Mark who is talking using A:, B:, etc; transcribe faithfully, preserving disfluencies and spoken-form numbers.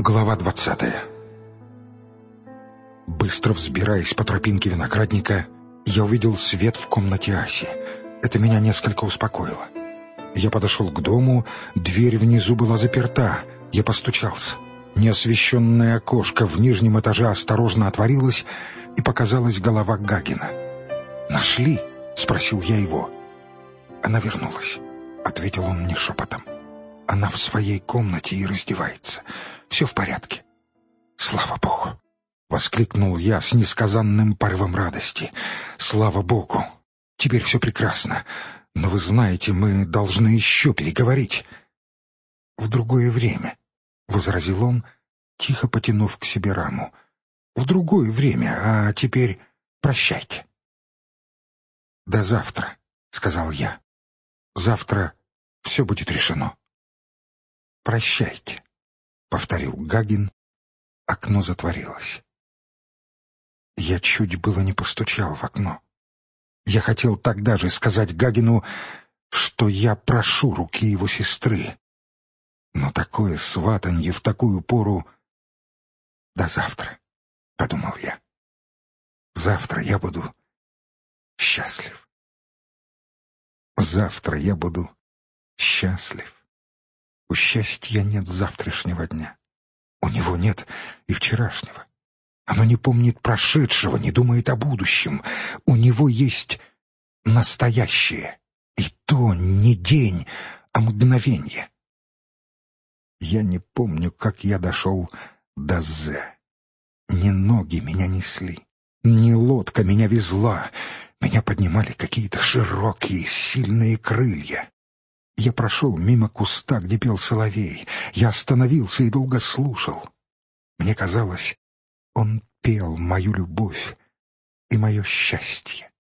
A: Глава двадцатая. Быстро взбираясь по тропинке виноградника, я увидел свет в комнате Аси. Это меня несколько успокоило. Я подошел к дому, дверь внизу была заперта. Я постучался. Неосвещенное окошко в нижнем этаже осторожно отворилось, и показалась голова Гагина. «Нашли?» — спросил я его. «Она вернулась», — ответил он мне шепотом. «Она в своей комнате и раздевается. Все в порядке». «Слава Богу!» — воскликнул я с несказанным порывом радости. «Слава Богу! Теперь все прекрасно. Но вы знаете, мы должны еще переговорить». «В другое время», — возразил он, тихо потянув к себе раму. «В другое время, а теперь прощайте». «До завтра», — сказал я. «Завтра все будет решено». «Прощайте», — повторил Гагин. Окно затворилось. Я чуть было не постучал в окно. Я хотел тогда же сказать Гагину, что я прошу руки его сестры. Но такое сватанье в такую пору... «До завтра», — подумал я. «Завтра я буду счастлив. Завтра я буду счастлив. У счастья нет завтрашнего дня. У него нет и вчерашнего. Оно не помнит прошедшего, не думает о будущем. У него есть настоящее. И то не день, а мгновенье. Я не помню, как я дошел до З. Ни ноги меня несли, ни лодка меня везла. Меня поднимали какие-то широкие, сильные крылья. Я прошел мимо куста, где пел соловей. Я остановился и долго слушал. Мне казалось, он пел мою любовь и мое счастье.